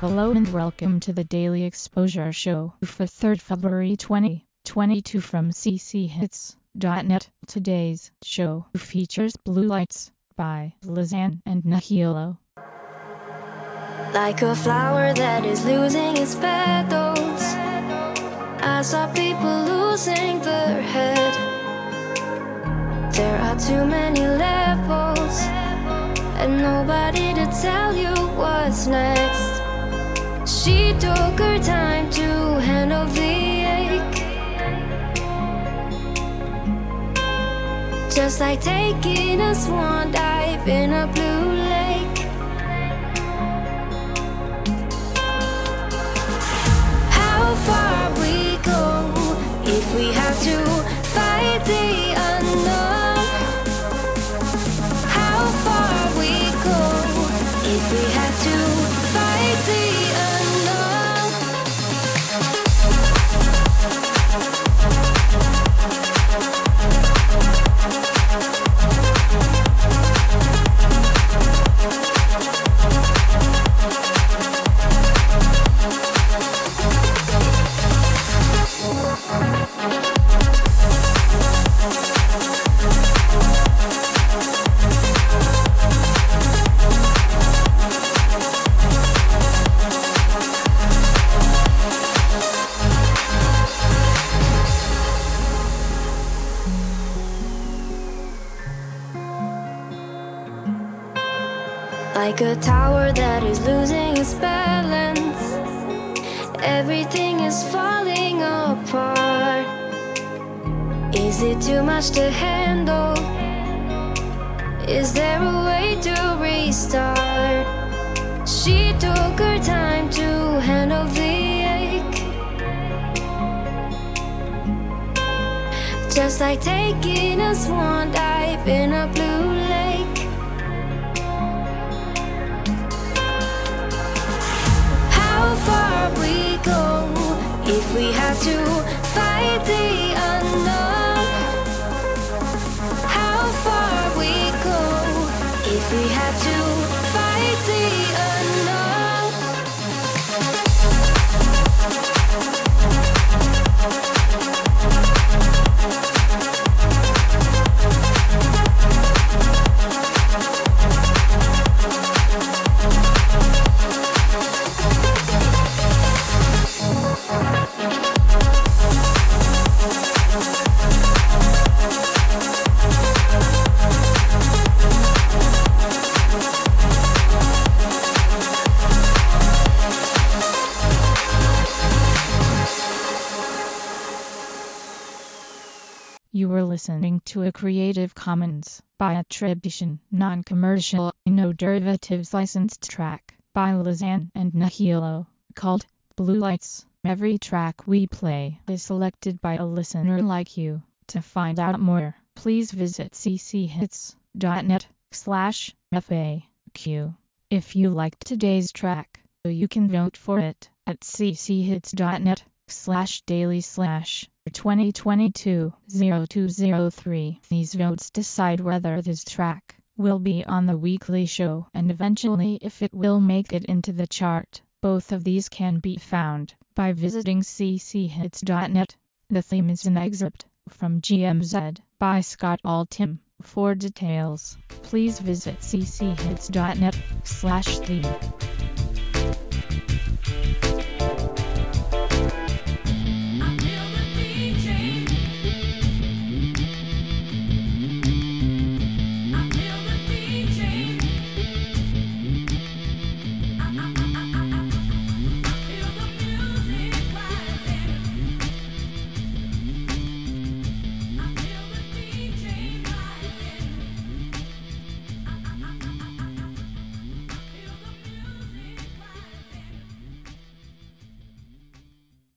Hello and welcome to the Daily Exposure Show for 3rd February 2022 from cchits.net. Today's show features Blue Lights by Lizanne and Nahilo. Like a flower that is losing its petals, I saw people losing their head. There are too many levels and nobody to tell you what's next. She took her time to handle the ache, just like taking a swan dive in a blue lake. How far we go if we have to fight the unknown? How far we go if we have to fight the unknown? Like a tower that is losing its balance, everything is falling apart. Is it too much to handle? Is there a way to restart? She took her time to handle the ache, just like taking a swan dive in a blue lake. How far we go if we have to fight the unknown? How far we go if we have to fight the unknown? You were listening to a Creative Commons by attribution, non-commercial, no derivatives licensed track by Lizanne and Nahilo called Blue Lights. Every track we play is selected by a listener like you. To find out more, please visit cchits.net/FAQ. If you liked today's track, you can vote for it at cchits.net/daily/2022-0203. These votes decide whether this track will be on the weekly show and eventually if it will make it into the chart. Both of these can be found by visiting cchits.net. The theme is an excerpt from GMZ by Scott Altham. For details, please visit cchits.net/theme.